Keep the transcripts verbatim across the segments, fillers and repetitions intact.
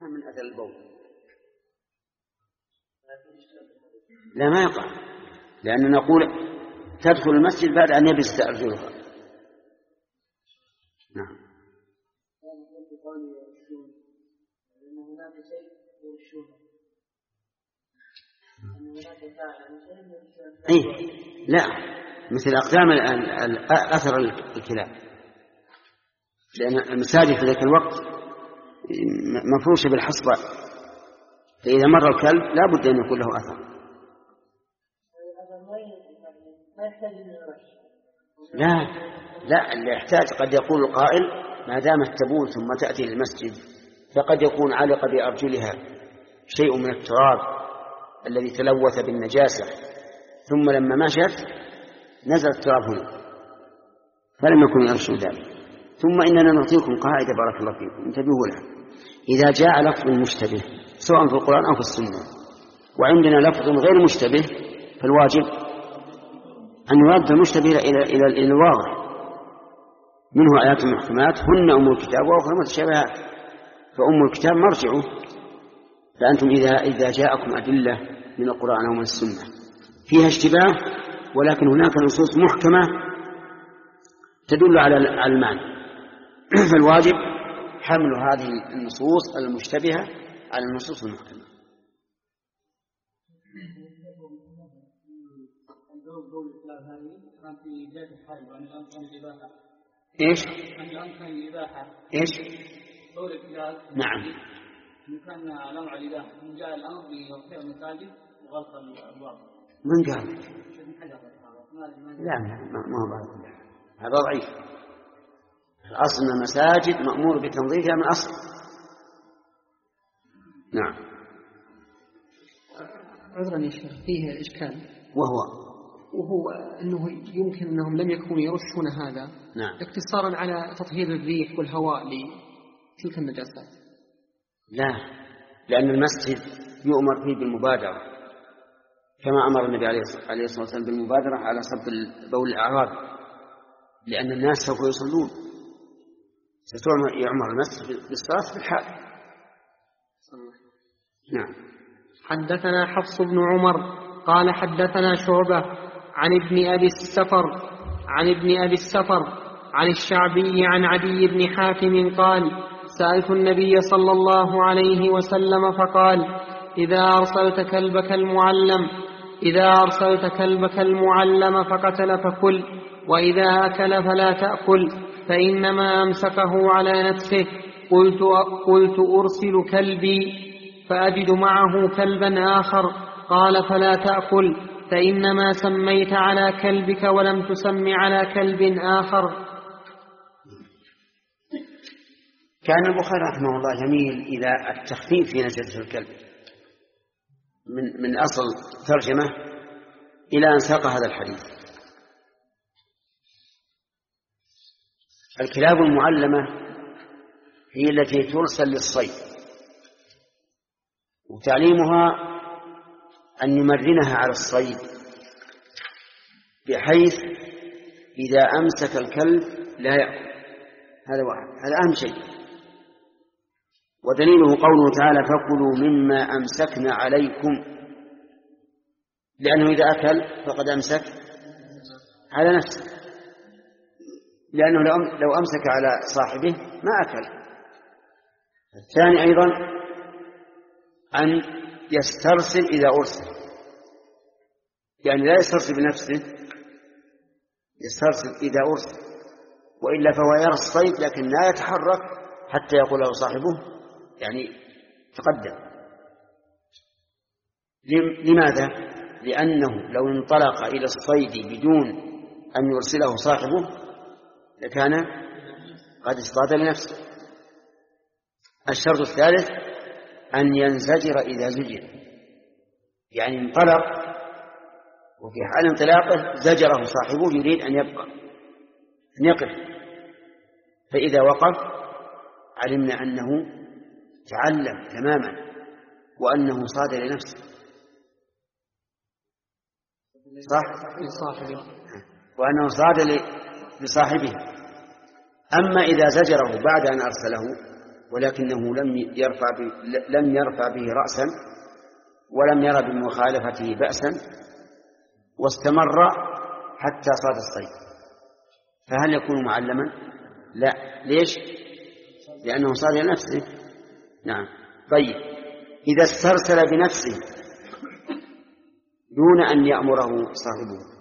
من أثر البول لا ما يقع، لأننا نقول تدخل المسجد بعد أن يبس أرجلها. نعم. إيه لا، مثل أقدام أثر الكلاب، لأن المساجد في ذلك الوقت مفروشة بالحصبة، فإذا مر الكلب لا بد أن يكون له أثر. لا لا اللي يحتاج، قد يقول القائل ما دامت تبول ثم تأتي للمسجد فقد يكون علق بأرجلها شيء من التراب الذي تلوث بالنجاسة، ثم لما مشت نزل التراب هنا فلم يكن يرشد ذلك. ثم إننا نعطيكم قاعدة بارك الله فيكم انتبهوا لها، إذا جاء لفظ مشتبه سواء في القرآن أو في السنة وعندنا لفظ غير مشتبه فالواجب أن يرد المشتبه إلى إلى إلى الواضح، منه آيات محكمات هن أم الكتاب وأخرى متشابهات، فأم الكتاب مرجعه. فأنتم إذا إذا جاءكم أدلة من القرآن أو من السنة فيها اشتباه ولكن هناك نصوص محكمة تدل على على المعنى، فالواجب حمل هذه النصوص المشتبهة على النصوص المحكمة. إيش؟ إيش؟ نعم. كان الأمر الإباحة من جاء الأمر بوقع المساجد وغلق الأبواب. من قال؟ لا ما هو بعض، هذا ضعيف. الأصل أن المساجد مأمور بتنظيفها من أصل. نعم. عذرا يا شيخ فيه إشكال، وهو وهو أنه يمكن أنهم لم يكونوا يرشون هذا نعم. اقتصارا على تطهير الريح والهواء لتلك النجاسات. لا، لأن المسجد يؤمر فيه بالمبادرة كما أمر النبي عليه الصلاة والسلام بالمبادرة على صب بول الأعراب، لأن الناس سوف يصلون، ستعمر المسجد بالصلاة في الحال. نعم. حدثنا حفص بن عمر قال حدثنا شعبة عن ابن أبي السفر عن ابن أبي السفر عن الشعبي عن عدي بن حاتم قال سألت النبي صلى الله عليه وسلم فقال إذا أرسلت كلبك المعلم إذا أرسلت كلبك المعلم فقتل فكل، وإذا أكل فلا تأكل فإنما أمسكه على نفسه. قلت, قلت أرسل كلبي فأجد معه كلبا آخر، قال فلا تأكل فإنما سميت على كلبك ولم تسم على كلب آخر. كان البخاري رحمه الله جميل إلى التخفيف في نجاسة الكلب من, من أصل ترجمة إلى أن ساق هذا الحديث. الكلاب المعلمة هي التي ترسل للصيد، وتعليمها أن نمرنها على الصيد بحيث إذا أمسك الكلب لا يأكل، هذا واحد، هذا أهم شيء. ودليله قوله تعالى فكلوا مما أمسكنا عليكم، لأنه إذا أكل فقد أمسك على نفسه، لأنه لو أمسك على صاحبه ما أكل. الثاني أيضا أن يسترسل إذا أرسل، يعني لا يسترسل بنفسه، يسترسل إذا أرسل، وإلا فهو يرى الصيد لكن لا يتحرك حتى يقول له صاحبه يعني تقدم. لماذا؟ لأنه لو انطلق إلى الصيد بدون أن يرسله صاحبه لكان قد اصطاد لنفسه. الشرط الثالث أن ينزجر إذا زجر، يعني انطلق وفي حال انطلاقه زجره صاحبه يريد أن يبقى أن يقف، فإذا وقف علمنا أنه تعلم تماما وأنه صاد لنفسه، صح؟ وأنه صاد لصاحبه. أما إذا زجره بعد أن أرسله ولكنه لم يرفع لم يرفع به رأسا ولم يرى بمخالفته بأسا واستمر حتى صاد الصيد، فهل يكون معلما؟ لا. ليش؟ لأنه صاد لنفسه. نعم. طيب، إذا استرسل بنفسه دون أن يأمره صاحبه،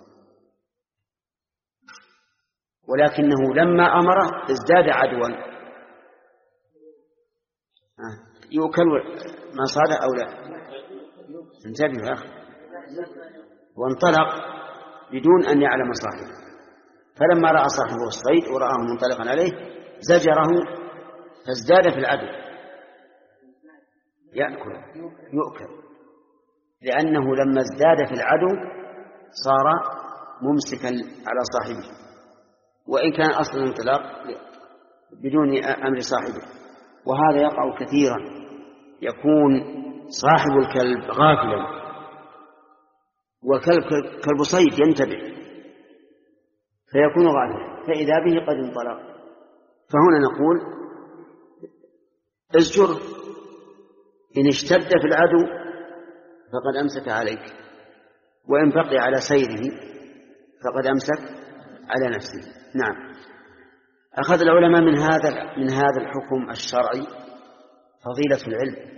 ولكنه لما أمره ازداد عدوا، يؤكل ما صاد أو لا؟ انتبه يا أخي. وانطلق بدون أن يعلم صاحبه، فلما رأى صاحبه الصيد ورآه منطلقا عليه زجره فازداد في العدو، يأكل يؤكل، لأنه لما ازداد في العدو صار ممسكا على صاحبه، وإن كان أصل الانطلاق بدون أمر صاحبه. وهذا يقع كثيرا، يكون صاحب الكلب غافلا والكلب كلب صيد ينتبه فيكون غافلا، فإذا به قد انطلق، فهنا نقول ازجر، إن اشتد في العدو فقد أمسك عليك، وإن بقي على سيره فقد أمسك على نفسه. نعم. أخذ العلماء من هذا من هذا الحكم الشرعي فضيلة العلم،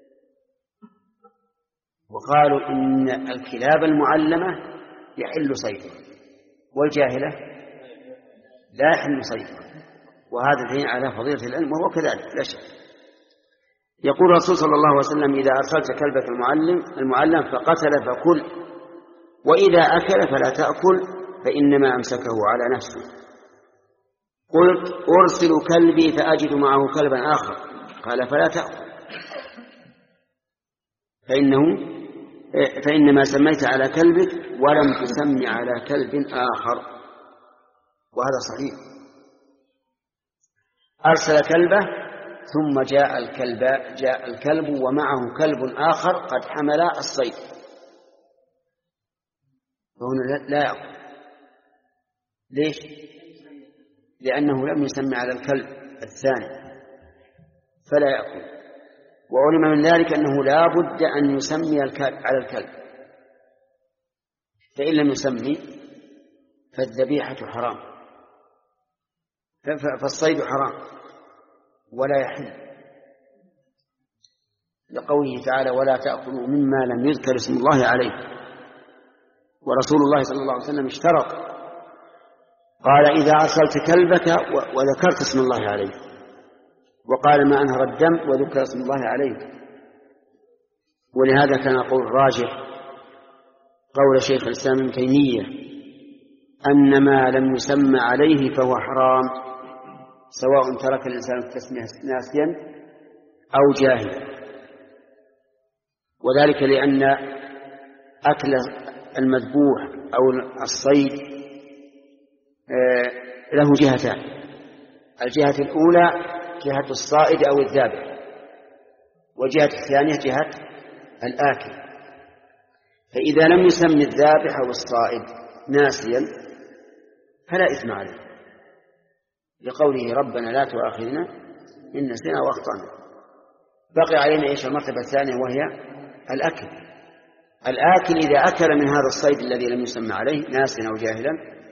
وقالوا إن الكلاب المعلمة يحل صيدها والجاهلة لا يحل صيدها، وهذا دليل على فضيلة العلم، وهو كذلك لا شك. يقول الرسول صلى الله عليه وسلم: إذا أرسلت كلبك المعلم المعلم فقتل فكل، وإذا أكل فلا تأكل فإنما أمسكه على نفسه. قلت: أرسل كلبي فأجد معه كلبا آخر، قال: فلا تأكل، فإنه فإنما سميت على كلبك ولم تسمي على كلب آخر، وهذا صحيح. أرسل كلبه ثم جاء الكلب جاء الكلب ومعه كلب آخر قد حمل الصيد، فهنا لا يأكل. ليش؟ لأنه لم يسمي على الكلب الثاني فلا يأكل. وعلم من ذلك أنه لا بد أن يسمي على الكلب، فإن لم يسمي فالذبيحة حرام، فالصيد حرام ولا يحل، لقوله تعالى: ولا تأكلوا مما لم يذكر اسم الله عليه. ورسول الله صلى الله عليه وسلم اشترط، قال: إذا أرسلت كلبك وذكرت اسم الله عليه، وقال: ما أنهر الدم وذكر اسم الله عليه. ولهذا كان قول راجح قول شيخ الإسلام ابن تيمية أن ما لم يسمى عليه فهو حرام، سواء ترك الإنسان التسمية ناسيا أو جاهلا، وذلك لأن أكل المذبوح أو الصيد له جهتان: الجهة الأولى جهة الصائد أو الذابح، وجهة الثانية جهة الآكل. فإذا لم يسمي الذابح أو الصائد ناسيا فلا إثم عليه، لقوله: ربنا لا تؤاخذنا إن نسينا وأخطأنا. بقي علينا إيش المرتبة الثانية، وهي الأكل. الآكل إذا أكل من هذا الصيد الذي لم يسمى عليه ناسيا أو جاهلا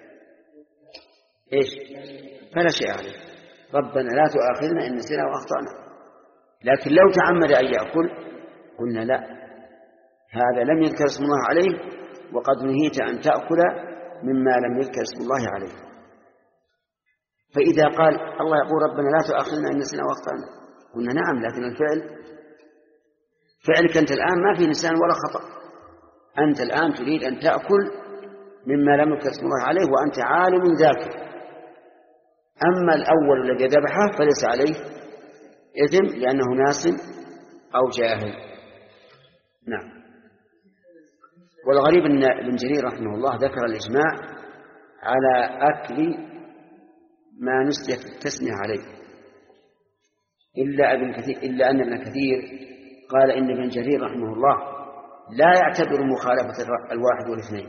إيش فلا شيء عليه، ربنا لا تؤاخذنا إن نسينا وأخطأنا. لكن لو تعمد أن يأكل قلنا: لا، هذا لم يذكر اسم الله عليه، وقد نهيت أن تأكل مما لم يذكر اسم الله عليه. فإذا قال الله يقول: ربنا لا تؤاخذنا إن نسينا وأخطأنا، قلنا: نعم، لكن الفعل فعلك أنت الآن ما في نسيان ولا خطأ، أنت الآن تريد أن تأكل مما لم يذكر اسم الله عليه وأنت عالم ذاكر. أما الأول الذي ذبحه فليس عليه إثم لأنه ناس أو جاهل. نعم. والغريب أن ابن جرير رحمه الله ذكر الإجماع على أكل ما نسيت التسمية عليه، إلا ابن كثير إلا أن ابن كثير قال إن ابن جرير رحمه الله لا يعتبر مخالفة الواحد والاثنين،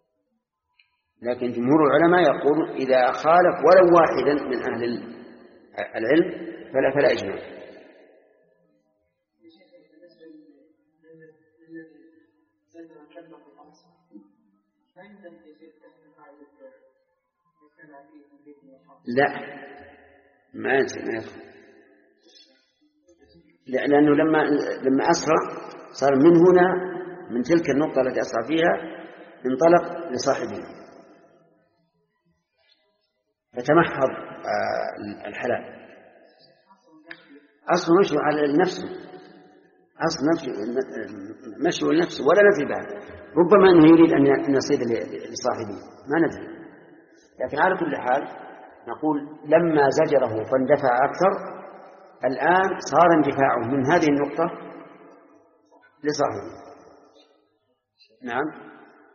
لكن جمهور العلماء يقول إذا خالف ولو واحدا من أهل العلم فلا فلا إجماع. لا ما ينسى ما يدخل، لأنه لما لما أسرع صار من هنا من تلك النقطة التي أسرع فيها انطلق لصاحبه فتمحض الحلال. أصل مشي على النفس، أصل مشي مشي النفس ولا ندري بعد، ربما أنه يريد أن يصيد لصاحبه ما ندري. لكن على كل حال نقول لما زجره فاندفع أكثر، الآن صار اندفاعه من هذه النقطة لصاحبه. نعم.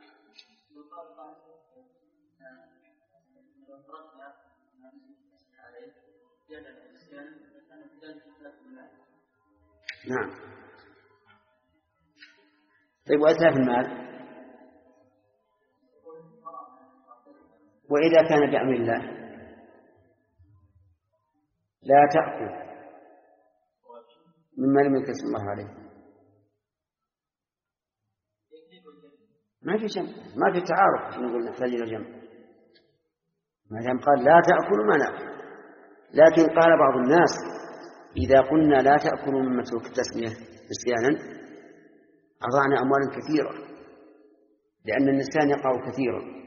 نعم. طيب وأتلاف المال وإذا كان بأمر الله لا تأكل مما لم يكتب الله عليه، ما في جمع، ما في تعارف، نقول نحتاج إلى جمع. ما دام قال لا تأكلوا ما نأكل. لكن قال بعض الناس إذا قلنا لا تأكلوا مما ترك التسمية نسيانا أضعنا أموالا كثيرة، لأن النسيان يقع كثيرا.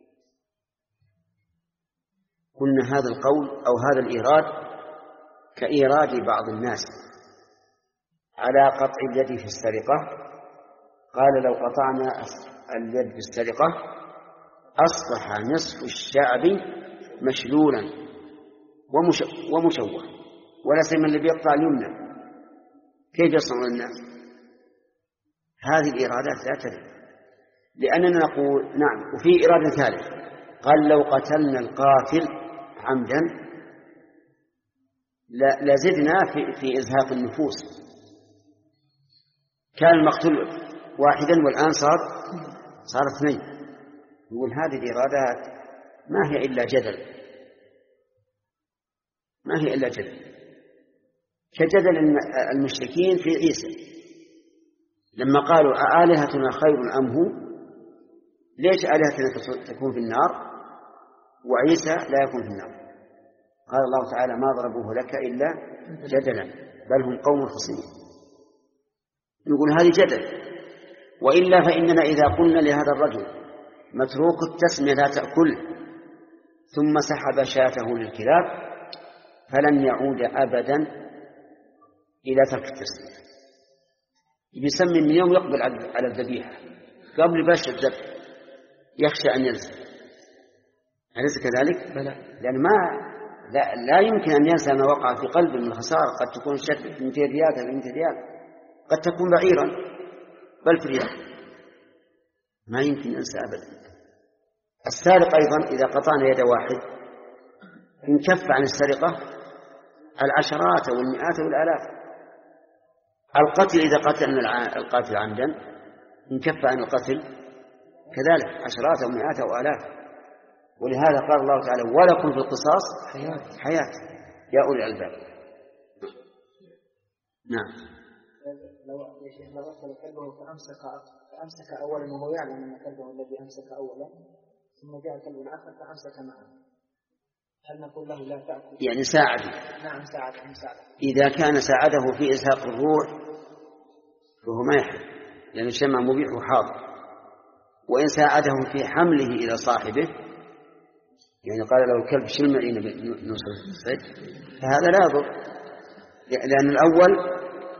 قلنا هذا القول أو هذا الإيراد كإيراد بعض الناس على قطع اليد في السرقة. قال لو قطعنا اليد في السرقة أصبح نصف الشعب مشلولا ومشوه، ولا سيما اللي بيقطع اليمنى كيف يصنع الناس؟ هذه الإرادات لا تدري، لأننا نقول نعم. وفي إرادة ثالث قال لو قتلنا القاتل عمدا لزدنا في, في إزهاق النفوس، كان المقتول واحدا والآن صار صار اثنين. يقول هذه الإرادات ما هي إلا جدل، ما هي إلا جدل، كجدل المشركين في عيسى لما قالوا أآلهتنا خير أم هو، ليش آلهتنا تكون في النار وعيسى لا يكون في النار؟ قال الله تعالى ما ضربوه لك إلا جدلا بل هم قوم خصمين. يقول هذه جدل. وإلا فإننا إذا قلنا لهذا الرجل متروك التسمية لا تأكل ثم سحب شاته للكلاب فلن يعود أبدا إلى ترك التسمية، يسمي من يوم يقبل على الذبيحة قبل باش الذبح يخشى أن ينسى. أليس كذلك؟ بلى. لأن ما لا, لا يمكن أن ينسى ما وقع في قلبه من الخسارة. قد تكون شك مئتين ريال أو مئتين ريال، قد تكون بعيرا بل في ريال، ما يمكن ينسى أبدا. السارق أيضا إذا قطعنا يد واحد انكف عن السرقة العشرات والمئات والآلاف. القتل إذا قتلنا القاتل عمدا انكف عن القتل كذلك عشرات ومئات وآلاف. ولهذا قال الله تعالى ولكم في القصاص حياة يا أولي الألباب. نعم. لو يا شيخ لو أرسل كلبه فأمسك فأمسك أولا وهو يعلم أن كلبه الذي أمسك أولا ثم جاء الكلب الآخر فأمسك معه، هل نقول له لا تأكل؟ يعني ساعده. نعم ساعده مساعده. إذا كان ساعده في إزهاق الروح فهو ما يحل، لأن الشمع مبيح وحاضر. وإن ساعده في حمله إلى صاحبه، يعني قال له الكلب شل معي نوصل الصيد، فهذا لا يضر، لأن الأول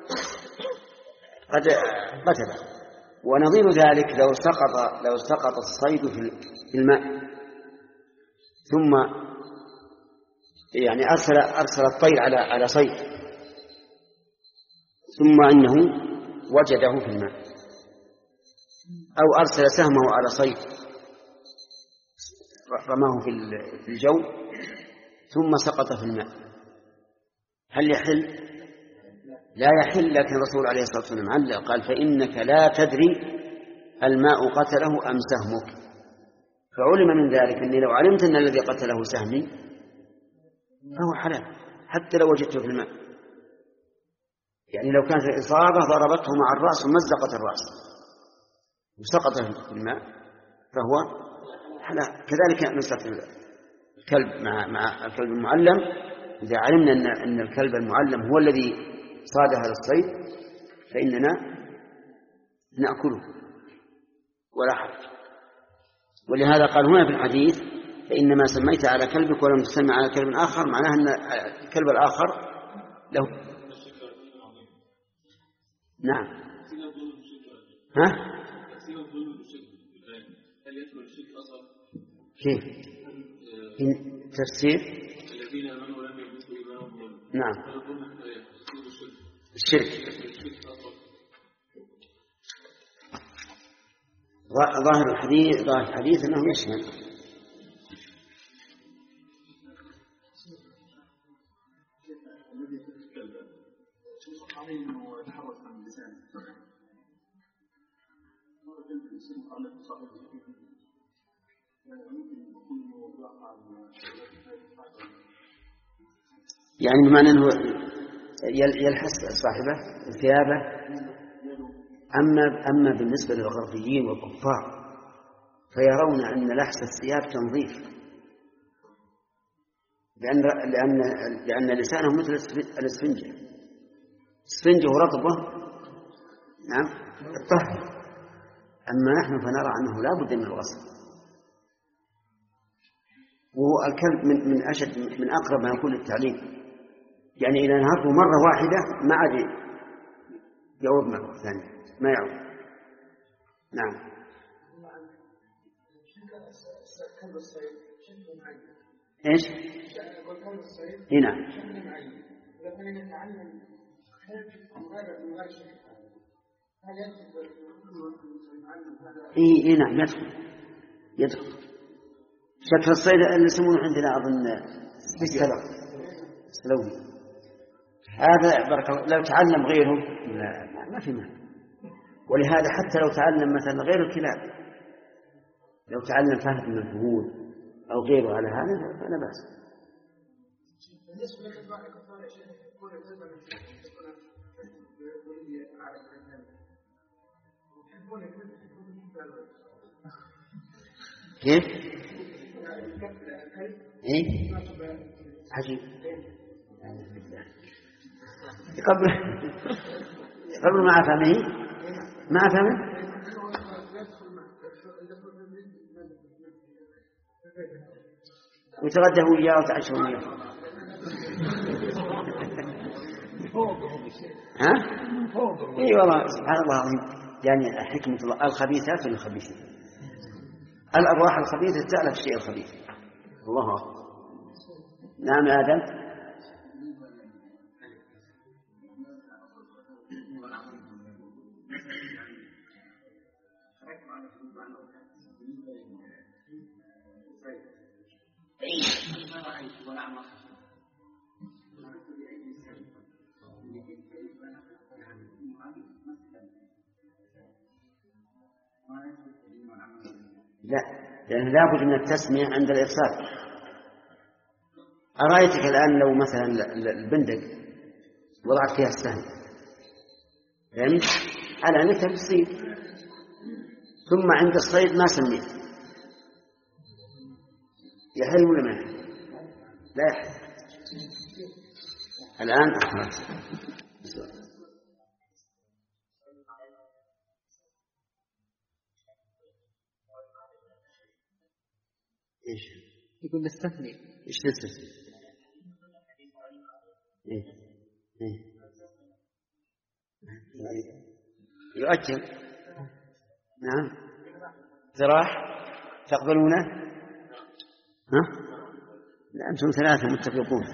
قد قتله. ونظير ذلك لو سقط لو سقط الصيد في الماء ثم يعني أرسل أرسل الطير على على صيد ثم أنه وجده في الماء، أو أرسل سهمه على صيد رماه في الجو ثم سقط في الماء، هل يحل؟ لا يحل. لكن الرسول عليه الصلاة والسلام علق قال فإنك لا تدري الماء قتله أم سهمك. فعلم من ذلك أني لو علمت أن الذي قتله سهمي فهو حلال حتى لو وجدته في الماء. يعني لو كانت الإصابة ضربته مع الرأس ومزقت الرأس وسقط في الماء فهو حلال. كذلك مسألة الكلب مع مع الكلب المعلم، إذا علمنا أن أن الكلب المعلم هو الذي صاد هذا الصيد فإننا نأكله ولا حرج. ولهذا قال هنا في الحديث فإنما سميت على كلبك ولم تسمي على كلب آخر، معناه أن الكلب الآخر له. نعم. ها؟ كيف؟ تفسير نعم الشرك. ظاهر الحديث ظاهر الحديث أنه يشمل. يعني بمعنى أنه يلحس صاحبه ثيابه. أما أما بالنسبة للغربيين والكفار فيرون أن لحس الثياب تنظيف، لأن لأن لأن لسانه مثل الإسفنجة، الإسفنجة رطبة نعم الطهر. أما نحن فنرى أنه لا بد من الغسل. وهو الكلب من من أشد من أقرب ما يكون للتعليم، يعني إذا نهرته مرة واحدة ما عاد يعود مرة ثانية، ما يعود. نعم. إيش؟ هنا. إيه إيه نعم يدخل يدخل. شكل الصيد اللي يسمونه عندنا أظن السلو سلوي هذا بارك الله. لو تعلم غيره لا ما في مانع. ولهذا حتى لو تعلم مثلا غير الكلاب، لو تعلم فهد من الفهود أو غيره على هذا فلا بأس. كيف؟ إيه؟ عجيب. قبل قبل ما أفهمه ما أفهمه وتغدى وياه وتعشى وياه. ها؟ إيه والله سبحان الله العظيم. يعني حكمة الله الخبيثات للخبيثين، الأرواح الخبيثة تألف الشيء الخبيث. الله أكبر. نعم آدم. لا، لأنه لا بد من التسمية عند الإرسال. أرأيتك الآن لو مثلا البندق وضعت فيها السهم فهمت على أنك تصيد، ثم عند الصيد ما سميت، يحل ولا ما يحل؟ لا يحل. الآن أخرج إيش يقول نستثني. إيش نستثني؟ إيه إيه يؤجل. نعم. ذراح تقبلونه؟ ها؟ لا أنتم ثلاثة متفقون.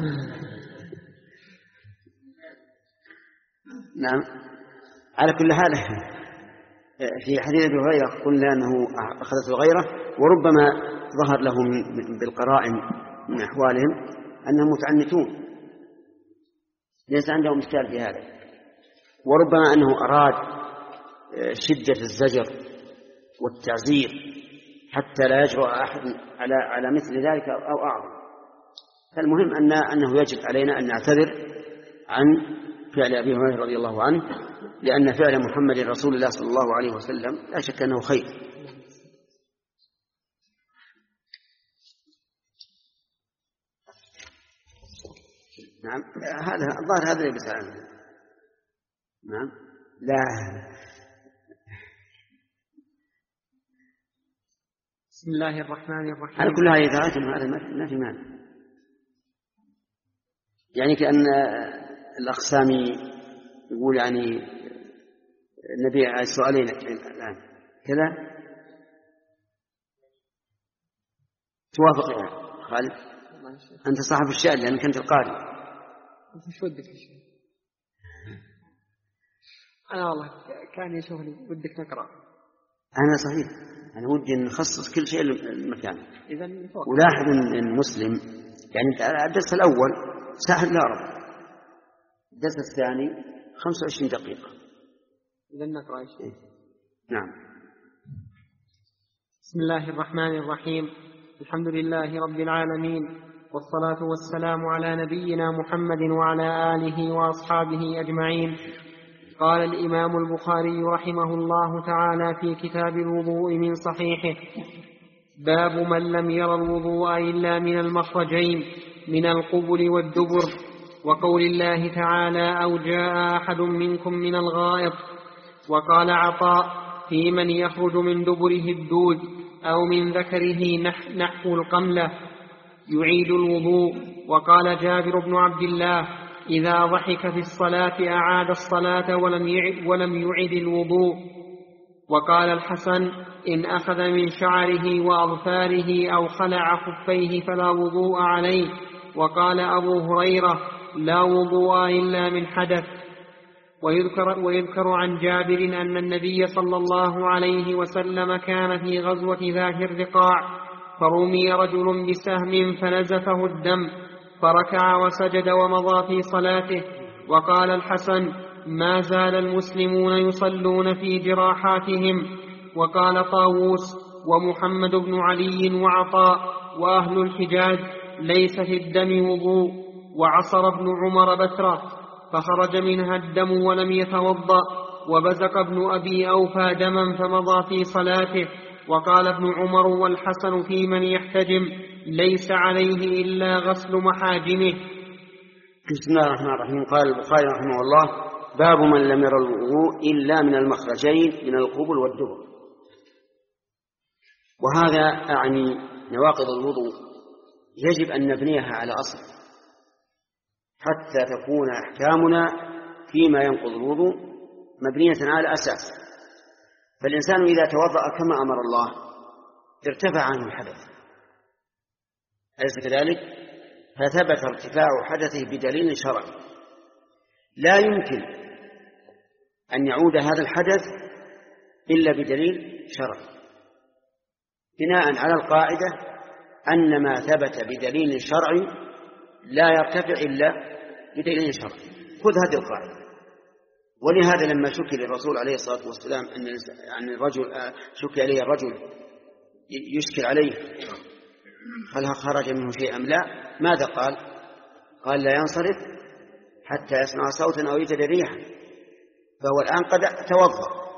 نعم. على كل حال في حديث أبي هريرة قلنا أنه أخذته الغيرة، وربما ظهر لهم بالقرائن من أحوالهم أنهم متعنتون ليس عندهم إشكال في هذا، وربما أنه أراد شدة الزجر والتعزير حتى لا يجرؤ أحد على على مثل ذلك أو أعظم. فالمهم أن أنه يجب علينا أن نعتذر عن فعل أبي هريرة رضي الله عنه، لأن فعل محمد رسول الله صلى الله عليه وسلم لا شك أنه خير. نعم هذا الظاهر هذا يبس عنه. نعم لا بسم الله الرحمن الرحيم. على كل هذه ذرات هذا ما في مانع، يعني كأن الأقسامي يقول يعني النبي سؤالين الآن كذا توافق يا خالد؟ أنت صاحب الشأن لأنك أنت القارئ. أنت شو ودك الشيء؟ أنا والله كان يشوفني ودك نقرأ. أنا صحيح أنا ودي نخصص كل شيء المكان. إذا ولاحظ أن المسلم يعني الدرس الأول سهل لا رب، الدرس الثاني خمسة وعشرين دقيقة. إذا نقرأ شيء. نعم. بسم الله الرحمن الرحيم. الحمد لله رب العالمين، والصلاة والسلام على نبينا محمد وعلى آله وأصحابه أجمعين. قال الإمام البخاري رحمه الله تعالى في كتاب الوضوء من صحيحه: باب من لم ير الوضوء إلا من المخرجين من القبل والدبر، وقول الله تعالى: أو جاء أحد منكم من الغائط. وقال عطاء: في من يخرج من دبره الدود أو من ذكره نحو القملة يعيد الوضوء. وقال جابر بن عبد الله: إذا ضحك في الصلاة أعاد الصلاة ولم يعد, ولم يعد الوضوء. وقال الحسن: إن أخذ من شعره وأظفاره أو خلع خفيه فلا وضوء عليه. وقال أبو هريرة: لا وضوء إلا من حدث. ويذكر, ويذكر عن جابر أن النبي صلى الله عليه وسلم كان في غزوة ذات الرقاع، فرمي رجل بسهم فنزفه الدم، فركع وسجد ومضى في صلاته. وقال الحسن: ما زال المسلمون يصلون في جراحاتهم. وقال طاووس ومحمد بن علي وعطاء وأهل الحجاز: ليس في الدم وضوء. وعصر ابن عمر بترة فخرج منها الدم ولم يتوضأ، وبزق ابن أبي أوفى دما فمضى في صلاته. وقال ابن عمر والحسن في من يحتجم: ليس عليه إلا غسل محاجمه. بسم الله الرحمن الرحيم. قال البخاري رحمه الله: باب من لم ير الوضوء إلا من المخرجين من القبل والدبر. وهذا أعني نواقض الوضوء يجب أن نبنيها على أصل حتى تكون أحكامنا فيما ينقض الوضوء مبنية على أساس. فالإنسان إذا توضأ كما أمر الله ارتفع عنه الحدث، أليس كذلك؟ فثبت ارتفاع حدثه بدليل شرعي، لا يمكن أن يعود هذا الحدث إلا بدليل شرعي، بناء على القاعدة أن ما ثبت بدليل شرعي لا يرتفع إلا بدليل شرعي. خذ هذه القاعدة. ولهذا لما شكي للرسول عليه الصلاة والسلام أن الرجل شكي عليه الرجل يشكل عليه هل خرج منه شيء أم لا، ماذا قال؟ قال: لا ينصرف حتى يسمع صوتا أو يجد ريحا. فهو الآن قد توضأ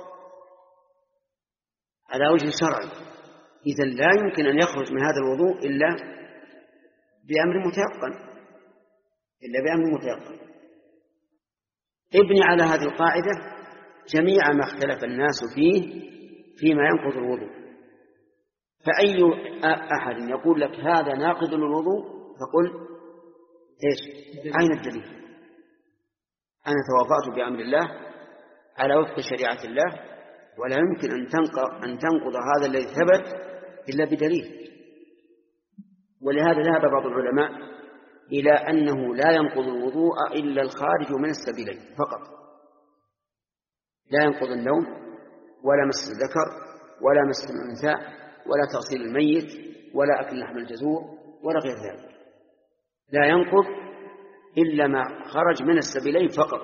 على وجه شرعي، إذن لا يمكن أن يخرج من هذا الوضوء إلا بأمر متيقن إلا بأمر متيقن. ابني على هذه القاعدة جميع ما اختلف الناس فيه فيما ينقض الوضوء. فأي أحد يقول لك هذا ناقض للوضوء فقل: إيش؟ أين الدليل؟ أنا توضأت بأمر الله على وفق شريعة الله، ولا يمكن أن تنقض هذا الذي ثبت إلا بدليل. ولهذا ذهب بعض العلماء إلى أنه لا ينقض الوضوء إلا الخارج من السبيلين فقط، لا ينقض النوم ولا مس الذكر ولا مس الأنثى ولا تغسيل الميت ولا أكل لحم الجزور ولا غير ذلك، لا ينقض إلا ما خرج من السبيلين فقط.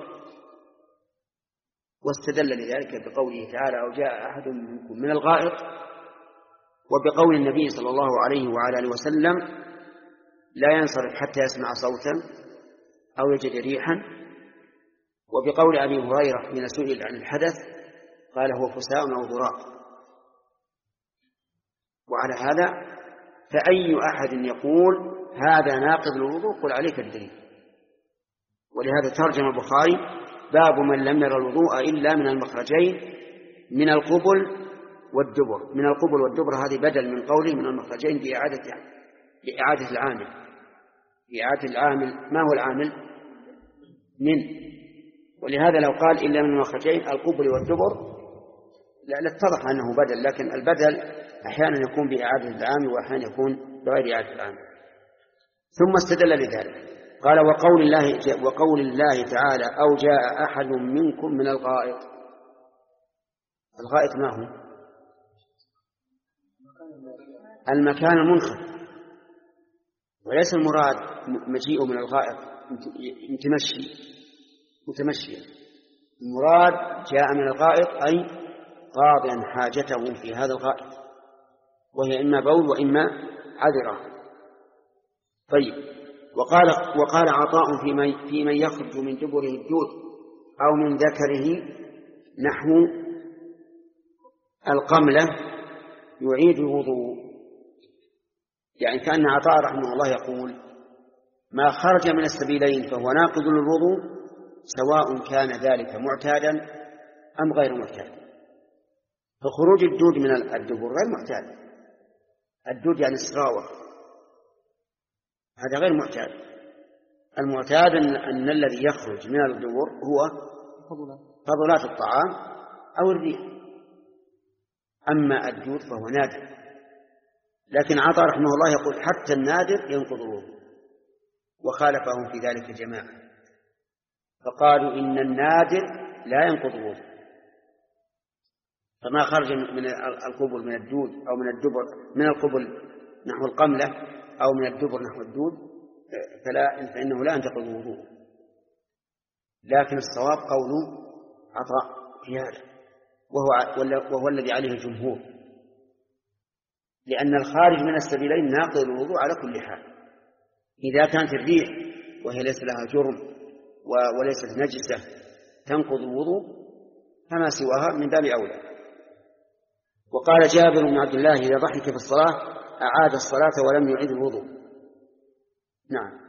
واستدل لذلك بقوله تعالى: أو جاء أحد منكم من الغائط، وبقول النبي صلى الله عليه وعلى آله وسلم: لا ينصرف حتى يسمع صوتا أو يجد ريحا. وبقول أبي هريرة حين سئل عن الحدث قال هو فساء أو ضراء. وعلى هذا فأي أحد يقول هذا ناقض الوضوء قل عليك الدليل. ولهذا ترجم البخاري باب من لم ير الوضوء إلا من المخرجين من القبل والدبر. من القبل والدبر هذه بدل من قوله من المخرجين بإعادة بإعادة العامل. بإعادة العامل ما هو العامل؟ من. ولهذا لو قال إلا من المخرجين القبل والدبر لاتضح أنه بدل، لكن البدل أحيانا يكون بإعادة العامل وأحيانا يكون بغير إعادة العامل. ثم استدل لذلك قال وقول الله, وقول الله تعالى أو جاء أحد منكم من الغائط. الغائط ما هو؟ المكان المنخر، وليس المراد مجيء من الغائط متمشي متمشيا. المراد جاء من الغائط أي قاضيا حاجته في هذا الغائط، وهي إما بول وإما عذرة. طيب. وقال, وقال عطاء في من, في من يخرج من دبره الدود أو من ذكره نحو القملة يعيد الوضوء. يعني كأن عطاء رحمه الله يقول ما خرج من السبيلين فهو ناقض للوضوء سواء كان ذلك معتادا أم غير معتاد. فخروج الدود من الدبر غير معتاد. الدود يعني السراوة، هذا غير معتاد. المعتاد أن, أن الذي يخرج من الدبر هو فضلات الطعام أو الريح، أما الدود فهو نادر. لكن عطاء رحمه الله يقول حتى النادر ينقض الوضوء، وخالفهم في ذلك جماعة فقالوا إن النادر لا ينقض الوضوء. فما خرج من القبل من الدود أو من الدبر من القبل نحو القملة أو من الدبر نحو الدود فلا فإنه لا ينتقض الوضوء. لكن الصواب قول عطاء في هذا، وهو, وهو الذي عليه الجمهور، لأن الخارج من السبيلين ناقض الوضوء على كل حال. إذا كانت الريح وهي ليس لها جرم وليست نجسة تنقض الوضوء فما سواها من باب أولى. وقال جابر بن عبد الله إذا ضحك في الصلاة أعاد الصلاة ولم يعيد الوضوء. نعم،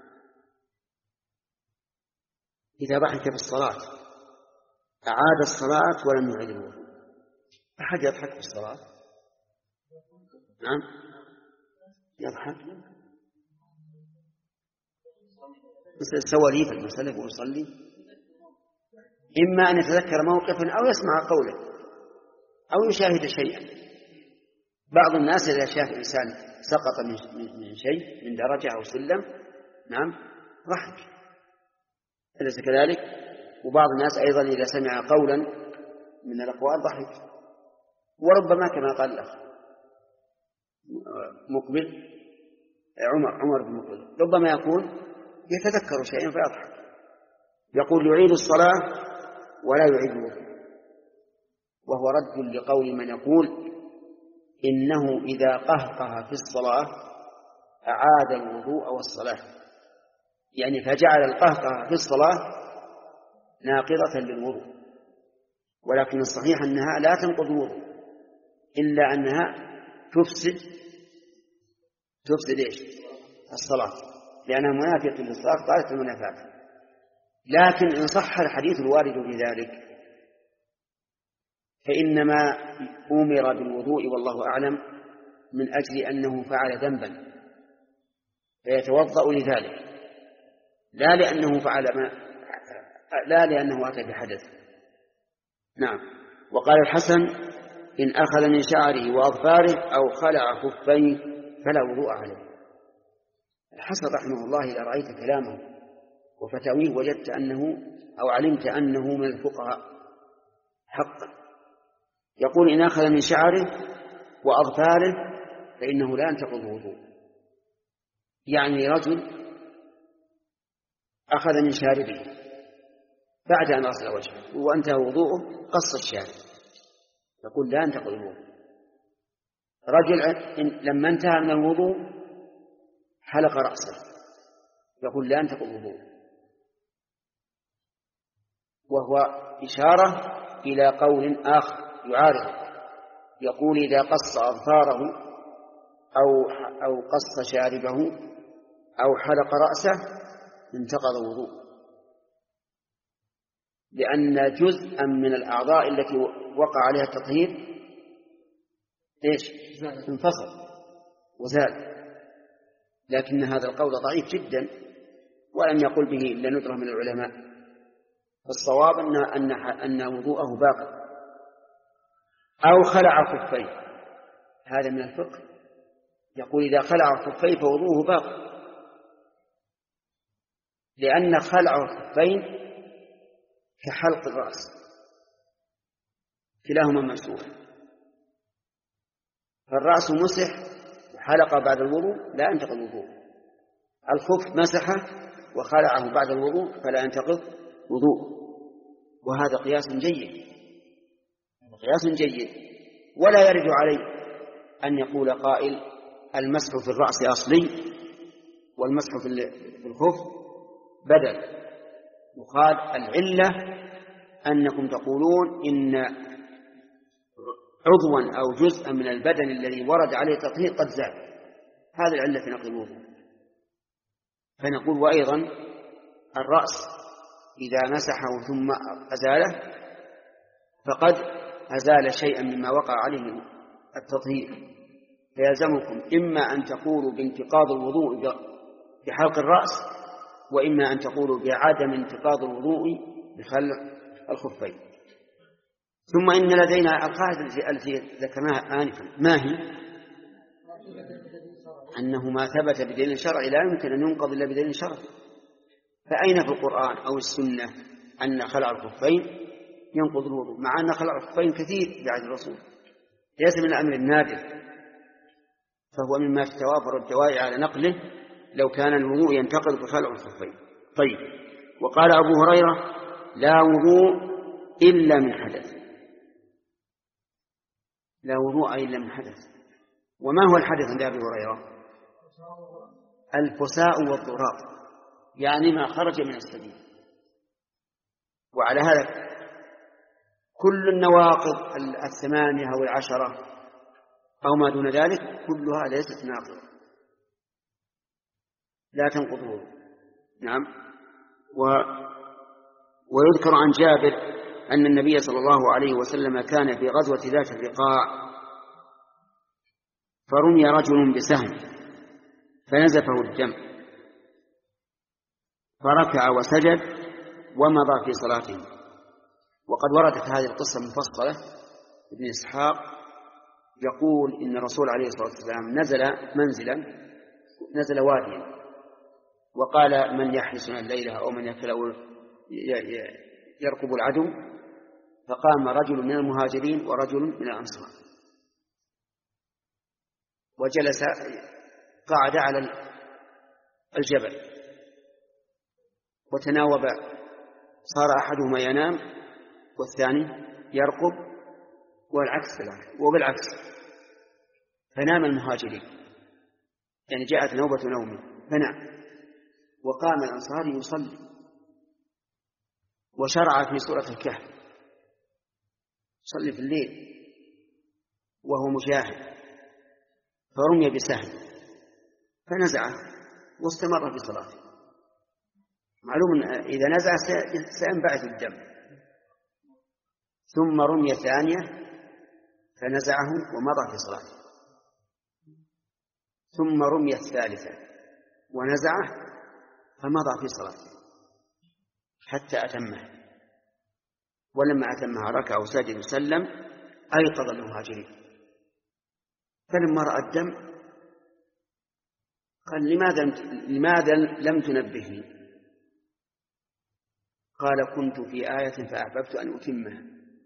إذا ضحك في الصلاة أعاد الصلاة ولم يعيد الوضوء. أحد يضحك في الصلاة؟ نعم يضحك مثل السواليف المسلك ويصلي، إما أن يتذكر موقفا أو يسمع قوله أو يشاهد شيئا. بعض الناس إذا شاف إنسان سقط من شيء من درجة أو سلم نعم ضحك، أليس كذلك؟ وبعض الناس أيضا إذا سمع قولا من الأقوال ضحك. وربما كما قال الأخ مقبل عمر عمر بن مقبل ربما يكون يتذكر شيئا فيضحك، يقول يعيد الصلاة ولا يعيد الوضوء، وهو رد لقول من يقول إنه إذا قهقه في الصلاة أعاد الوضوء والصلاة، يعني فجعل القهقه في الصلاة ناقضة للوضوء. ولكن الصحيح أنها لا تنقض الوضوء إلا أنها تفسد تفسد إيش؟ الصلاة، لأنها منافية للصلاة قالت المنافات. لكن إن صح الحديث الوارد في ذلك فإنما أمر بالوضوء والله أعلم من أجل أنه فعل ذنبا فيتوضأ لذلك، لا لأنه فعل ما لا لأنه أتى بحدث. نعم. وقال الحسن إن أخذ من شعره وأظفاره أو خلع خفيه فلا وضوء عليه. الحسن رحمه الله إذا رأيت كلامه وفتاويه وجدت أنه أو علمت أنه من الفقهاء حقا. يقول إن أخذ من شعره وأظفاره فإنه لا ينتقض الوضوء. يعني رجل أخذ من شاربه بعد أن غسل وجهه وانتهى وضوءه قص الشارب، يقول لا ينتقض الوضوء. رجل لما انتهى من الوضوء حلق رأسه يقول لا ينتقض الوضوء، وهو إشارة إلى قول آخر يعارض، يقول إذا قص أظفاره أو أو قص شاربه أو حلق رأسه انتقض الوضوء، لأن جزءا من الأعضاء التي وقع عليها التطهير إيش؟ انفصل وزال. لكن هذا القول ضعيف جدا ولم يقل به إلا ندرة من العلماء. الصواب أن أن أن وضوءه باقي. أو خلع خفيه، هذا من الفقه، يقول إذا خلع خفيه فوضوءه باقي، لأن خلع الخفين كحلق الرأس، كلاهما مسوح، فالرأس مسح وحلق بعد الوضوء لا ينتقض الوضوء، الخف مسحه وخلعه بعد الوضوء فلا ينتقض وضوء. وهذا قياس جيد، قياس جيد، ولا يرد عليه أن يقول قائل المسح في الرأس أصلي والمسح في الخف بدل. وقال العلة أنكم تقولون إن عضوا أو جزءا من البدن الذي ورد عليه التطهير قد زال، هذه العلة في نقض الوضوء. فنقول وأيضا الرأس إذا مسحه ثم أزاله فقد أزال شيئا مما وقع عليه التطهير، فيلزمكم إما أن تقولوا بانتقاض الوضوء بحلق الرأس، وإما أن تقولوا بعدم انتقاض الوضوء بخلع الخفين. ثم إن لدينا القاعدة التي ذكرناها آنفا، ما هي؟ أنه ما ثبت بدليل شرعي لا يمكن أن ينقض إلا بدليل شرعي. فأين في القرآن أو السنة أن خلع الخفين ينقض الوضوء، مع أن خلع الخفين كثير بعد الرسول، ليس من الأمر النادر، فهو مما تتوافر الدواعي على نقله لو كان الوضوء ينتقض بخلع الخفين. طيب، وقال أبو هريرة لا وضوء إلا من حدث، لا وضوء إلا من حدث. وما هو الحدث عند أبي هريرة؟ الفساء والضراب، يعني ما خرج من السبيل. وعلى هذا كل النواقض الثمانية أو العشرة أو ما دون ذلك كلها ليست ناقضة، لا تنقضه. نعم. و... ويذكر عن جابر أن النبي صلى الله عليه وسلم كان في غزوة ذات الرقاع فرمي رجل بسهم فنزفه الدم فركع وسجد ومضى في صلاته. وقد وردت هذه القصة مفصلة، ابن إسحاق يقول إن الرسول عليه الصلاة والسلام نزل منزلا، نزل واديا، وقال من يحرسنا الليلة أو من يرقب العدو، فقام رجل من المهاجرين ورجل من الأنصار وجلس قعد على الجبل وتناوب، صار أحدهما ينام والثاني يرقب والعكس وبالعكس، فنام المهاجرين، يعني جاءت نوبة نومه فنام، وقام الأنصاري يصلي وشرع في سورة الكهف، صلي في الليل وهو مجاهد، فرمي بسهم فنزعه واستمر في صلاته. معلوم إذا نزع سينبعث الدم. ثم رمي ثانية فنزعه ومضى في صلاته. ثم رمي الثالثة ونزعه فمضى في صلاته حتى أتمه. ولما أتمها ركع وسجد وسلم أيقظ المهاجرين، فلما رأى الدم قال لماذا, لماذا لم تنبهني؟ قال كنت في آية فأحببت أن أتمها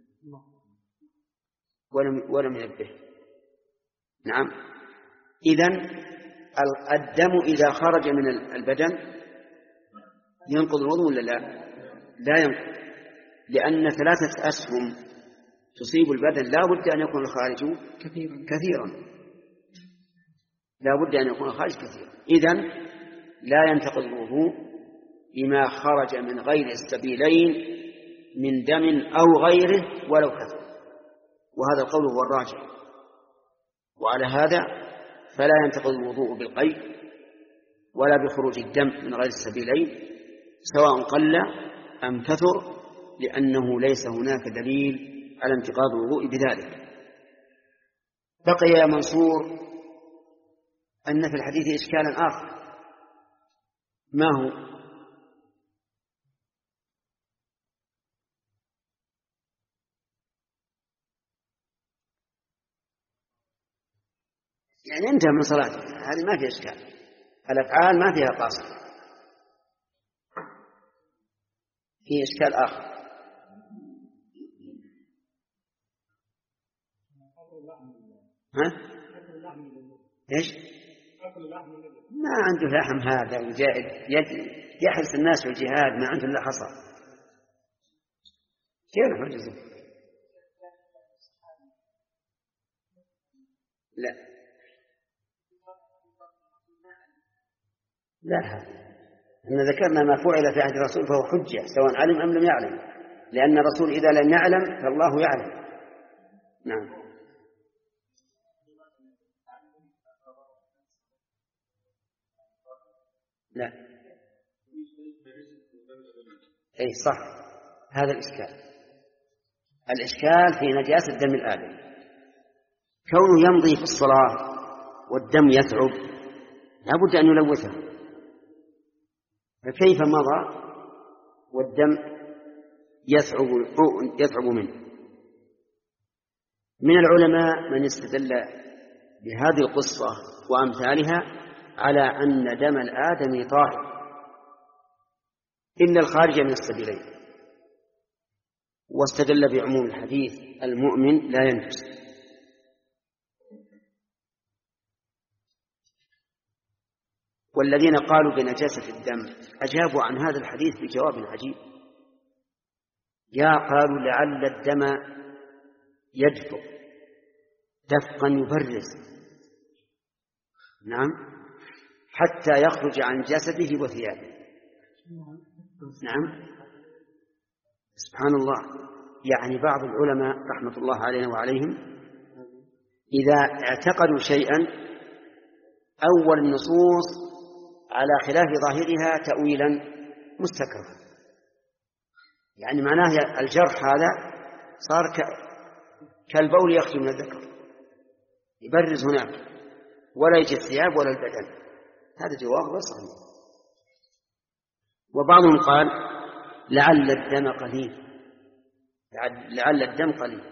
ولم, ولم ينبه. نعم. إذن الدم إذا خرج من البدن ينقض الوضوء ولا لا؟ لا ينقض، لأن ثلاثة أسهم تصيب البدن لا بد أن يكون الخارج كثيرا, كثيرا. لا بد أن يكون الخارج كثيرا. إذن لا ينتقض الوضوء بما خرج من غير السبيلين من دم أو غيره ولو كثر، وهذا القول هو الراجح. وعلى هذا فلا ينتقض الوضوء بالقيء ولا بخروج الدم من غير السبيلين سواء قل أم كثر، لأنه ليس هناك دليل على انتقاض الوضوء بذلك. بقي يا منصور أن في الحديث إشكالا آخر، ما هو؟ يعني انتهى من صلاته، هذه ما فيها إشكال، الأفعال ما فيها قاصر. في إشكال آخر، ها؟ إيش؟ ما عنده لحم هذا يحرس الناس والجهاد، ما عنده إلا حصى، كيف نحجزه؟ لا لا، إن ذكرنا ما فعل في عهد الرسول فهو حجة سواء علم أم لم يعلم، لأن الرسول إذا لم يعلم فالله يعلم. نعم. لا أي صح، هذا الإشكال. الإشكال في نجاسة دم الآدم، كونه يمضي في الصلاة والدم يثعب لا بد أن يلوثه، فكيف مضى والدم يثعب يثعب منه؟ من العلماء من استدل بهذه القصة وأمثالها على أن دم الآدم طاهر إلا الخارج من السبيلين، واستدل بعموم الحديث المؤمن لا ينجس. والذين قالوا بنجاسة الدم أجابوا عن هذا الحديث بجواب عجيب، يا قالوا لعل الدم يدفق دفقا يبرز، نعم، حتى يخرج عن جسده وثيابه. نعم، سبحان الله. يعني بعض العلماء رحمة الله علينا وعليهم إذا اعتقدوا شيئا أول النصوص على خلاف ظاهرها تأويلا مستكرها، يعني معناه الجرح هذا صار كالبول يخرج من الذكر يبرز هناك ولا يجي الثياب ولا البدن، هذا جواب غير صحيح. وبعضهم قال لعل الدم قليل، لعل الدم قليل،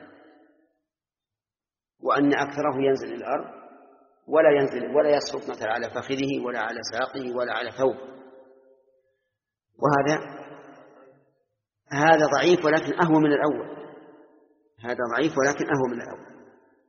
وأن أكثره ينزل إلى الأرض ولا ينزل ولا يسقط مثلا على فخذه ولا على ساقه ولا على ثوب، وهذا هذا ضعيف ولكن أهون من الأول، هذا ضعيف ولكن أهون من الأول.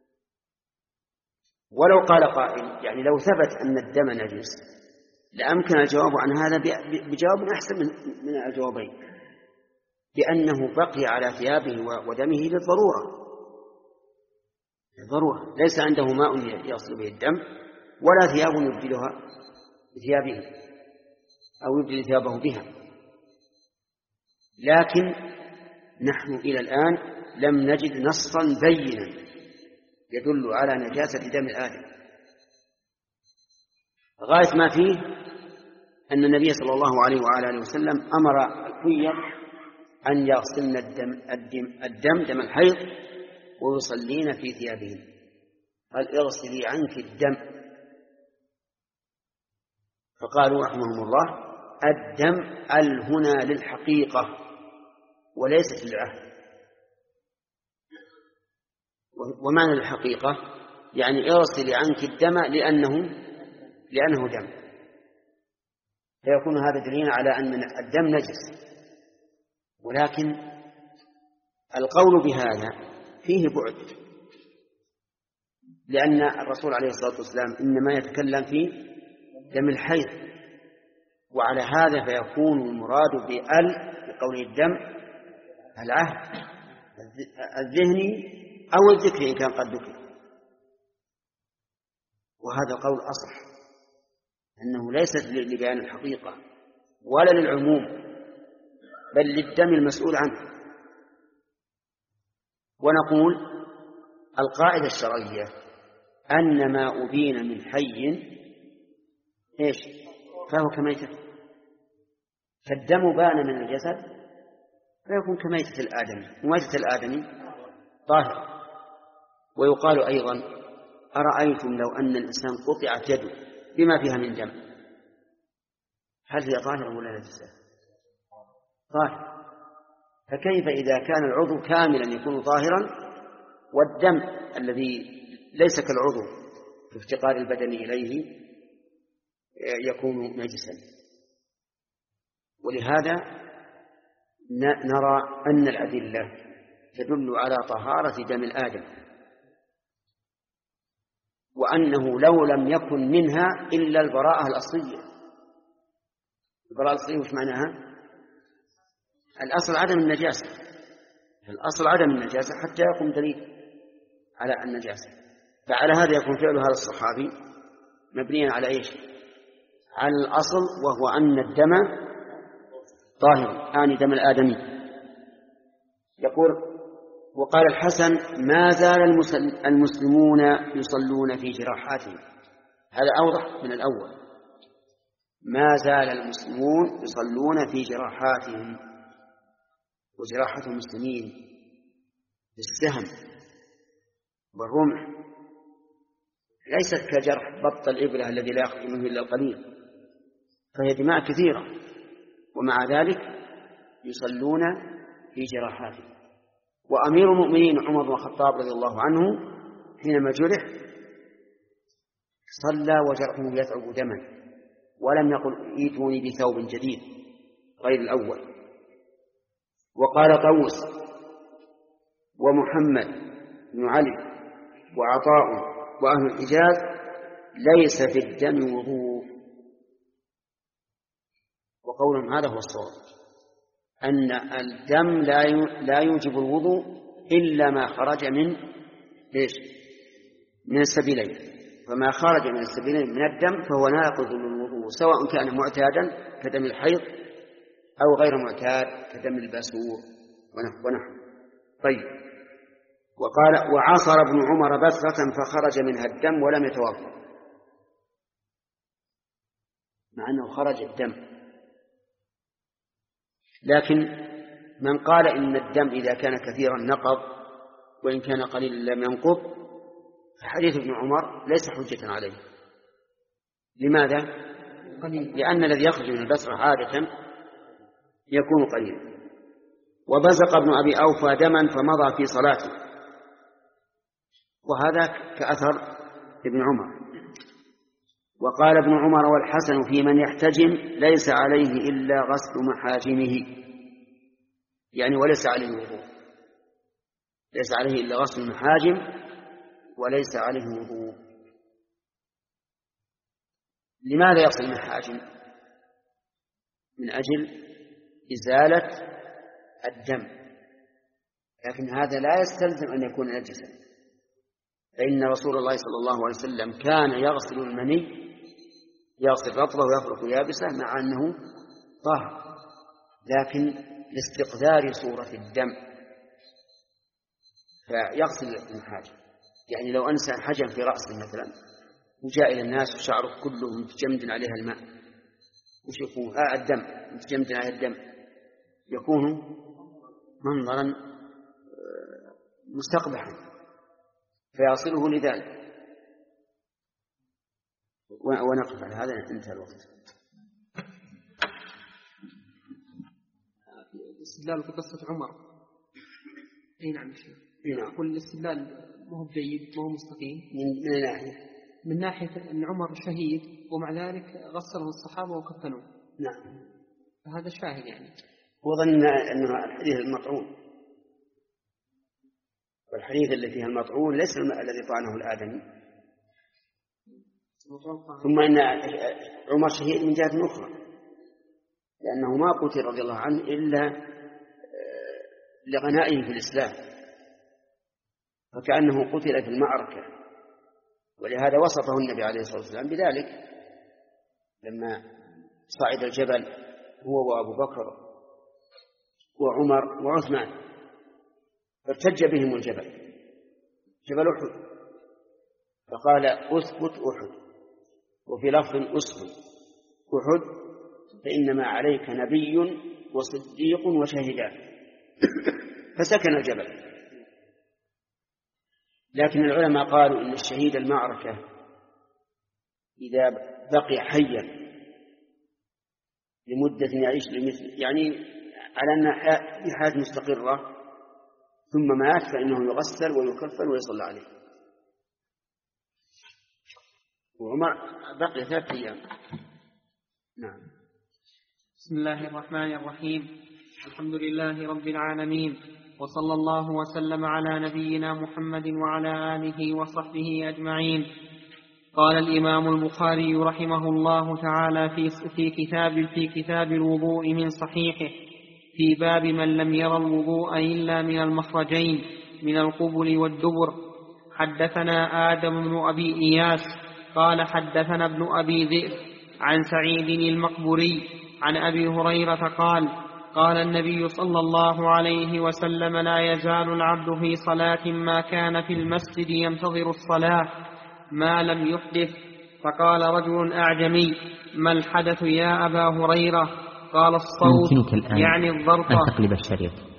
ولو قال قائل يعني لو ثبت أن الدم نجس لأمكن الجواب عن هذا بجواب أحسن من الجوابين، بأنه بقي على ثيابه ودمه للضرورة، الضرورة ليس عنده ماء يصل به الدم ولا ثياب يبدلها بثيابه أو يبدل ثيابه بها. لكن نحن إلى الآن لم نجد نصا بينا يدل على نجاسة دم الآدم. غاية ما فيه أن النبي صلى الله عليه وعلى آله وسلم أمر الحيض أن يغسلن الدم, الدم, الدم دم الحيض ويصلين في ثيابهن، قال اغسلي عنك الدم، فقالوا رحمهم الله الدم الهنا للحقيقة وليست للعهد. ومعنى الحقيقة يعني اغسلي عنك الدم لأنه لأنه دم، فيكون هذا دليل على أن الدم نجس. ولكن القول بهذا فيه بعد، لأن الرسول عليه الصلاة والسلام إنما يتكلم في دم الحيض، وعلى هذا فيكون المراد بأل بقول الدم العهد الذهني أو الذكر إن كان قد ذكر، وهذا قول أصح، أنه ليس لبيان الحقيقة ولا للعموم، بل للدم المسؤول عنه. ونقول القاعدة الشرعية أن ما أبين من حي إيش فهو كميتة، فالدم بان من الجسد فيكون كميتة الآدمي، وميتة الآدمي طاهر. ويقال أيضا أرأيتم لو أن الإنسان قطعت يده بما فيها من دم هل هي طاهرة ولا نجسة؟ طاهر. فكيف إذا كان العضو كاملا يكون طاهرا والدم الذي ليس كالعضو في افتقار البدن إليه يكون نجسا؟ ولهذا نرى أن الأدلة تدل على طهارة دم الآدم، وأنه لو لم يكن منها إلا البراءة الأصلية. البراءة الأصلية وش معناها؟ الأصل عدم النجاسة، الأصل عدم النجاسة حتى يقوم دليل على النجاسة. فعلى هذا يكون فعل هذا الصحابي مبنيا على إيش؟ على الأصل، وهو أن الدم طاهر، آني دم الآدمي. يقول وقال الحسن ما زال المسلمون يصلون في جراحاتهم. هذا أوضح من الأول. ما زال المسلمون يصلون في جراحاتهم، وجراحة المسلمين بالسهم والرمح ليست كجرح بط الإبرة الذي لا يخرج منه إلا القليل، فهي دماء كثيرة، ومع ذلك يصلون في جراحاتهم. وأمير المؤمنين عمر بن الخطاب رضي الله عنه حينما جرح صلى وجرحه يثعب دما، ولم يقل ائتوني بثوب جديد غير الأول. وقال طوس ومحمد بن علي وعطاء وأهل الحجاز ليس في الدم وضوء. وقولهم هذا هو الصواب، أن الدم لا يوجب الوضوء إلا ما خرج من إيش؟ من السبيلين. فما خرج من السبيلين من الدم فهو ناقض للوضوء، سواء كان معتادا كدم الحيض أو غير معتاد كدم الباسور ونحو. طيب. وقال وعصر ابن عمر بثرة فخرج منها الدم ولم يتوضأ، مع أنه خرج الدم. لكن من قال إن الدم إذا كان كثيرا نقض وإن كان قليلا لم ينقض، فحديث ابن عمر ليس حجة عليه. لماذا؟ لأن الذي يخرج من البصرة عادة يكون قليلا. وبزق ابن أبي أوفى دما فمضى في صلاته، وهذا كأثر ابن عمر. وقال ابن عمر والحسن في من يحتجم ليس عليه إلا غسل محاجمه، يعني وليس عليه وضوء، ليس عليه إلا غسل المحاجم وليس عليه وضوء. لماذا يغسل المحاجم؟ من أجل إزالة الدم، لكن هذا لا يستلزم أن يكون نجسا، فإن رسول الله صلى الله عليه وسلم كان يغسل المني، يغسل رطبه ويفرق يابسه مع أنه طاهر، لكن لاستقذار صورة الدم فيغسل المحاجم. يعني لو أنسى حجم في رأسه مثلا وجاء إلى الناس وشعره كله متجمد عليها الماء، وش يكون؟ آه الدم متجمد عليها الدم، يكون منظرا مستقبحا فيصله لذلك. ونقف على هذا، انتهى الوقت. الاستدلال في قصة عمر. اي نعم شيخ. نعم. يقول الاستدلال ما هو جيد ما هو مستقيم. من من ناحية من ناحية أن عمر شهيد ومع ذلك غسله الصحابة وكفنوه. نعم. فهذا شاهد يعني. وظن أن الحديث المطعون، والحديث الذي فيها المطعون ليس الذي طعنه الآدمي. ثم إن عمر شهيد من جهة أخرى، لأنه ما قتل رضي الله عنه إلا لغنائه في الإسلام، فكأنه قتل في المعركة، ولهذا وصفه النبي عليه الصلاة والسلام بذلك. لما صعد الجبل هو وأبو بكر وعمر وعثمان فارتج بهم الجبل جبل أحد فقال أثبت أحد، وفي لفظ أسكت أحد فإنما عليك نبي وصديق وشهدان فسكن الجبل. لكن العلماء قالوا إن الشهيد المعركة إذا بقي حيا لمدة يعيش لمثل يعني على أن في حياة مستقرة ثم مات فإنه يغسل ويكفن ويصلى عليه. وعمر بقي ثلاثة أيام. نعم. بسم الله الرحمن الرحيم. الحمد لله رب العالمين، وصلى الله وسلم على نبينا محمد وعلى آله وصحبه أجمعين. قال الإمام البخاري رحمه الله تعالى في في كتاب في كتاب الوضوء من صحيحه في باب من لم ير الوضوء إلا من المخرجين من القبل والدبر. حدثنا آدم بن أبي إياس قال حدثنا ابن أبي ذئب عن سعيد المقبري عن أبي هريرة قال قال النبي صلى الله عليه وسلم لا يزال العبد في صلاة ما كان في المسجد ينتظر الصلاة ما لم يحدث. فقال رجل أعجمي ما الحدث يا أبا هريرة؟ قال الصوت يعني الضرطة. أن تقلب الشريط.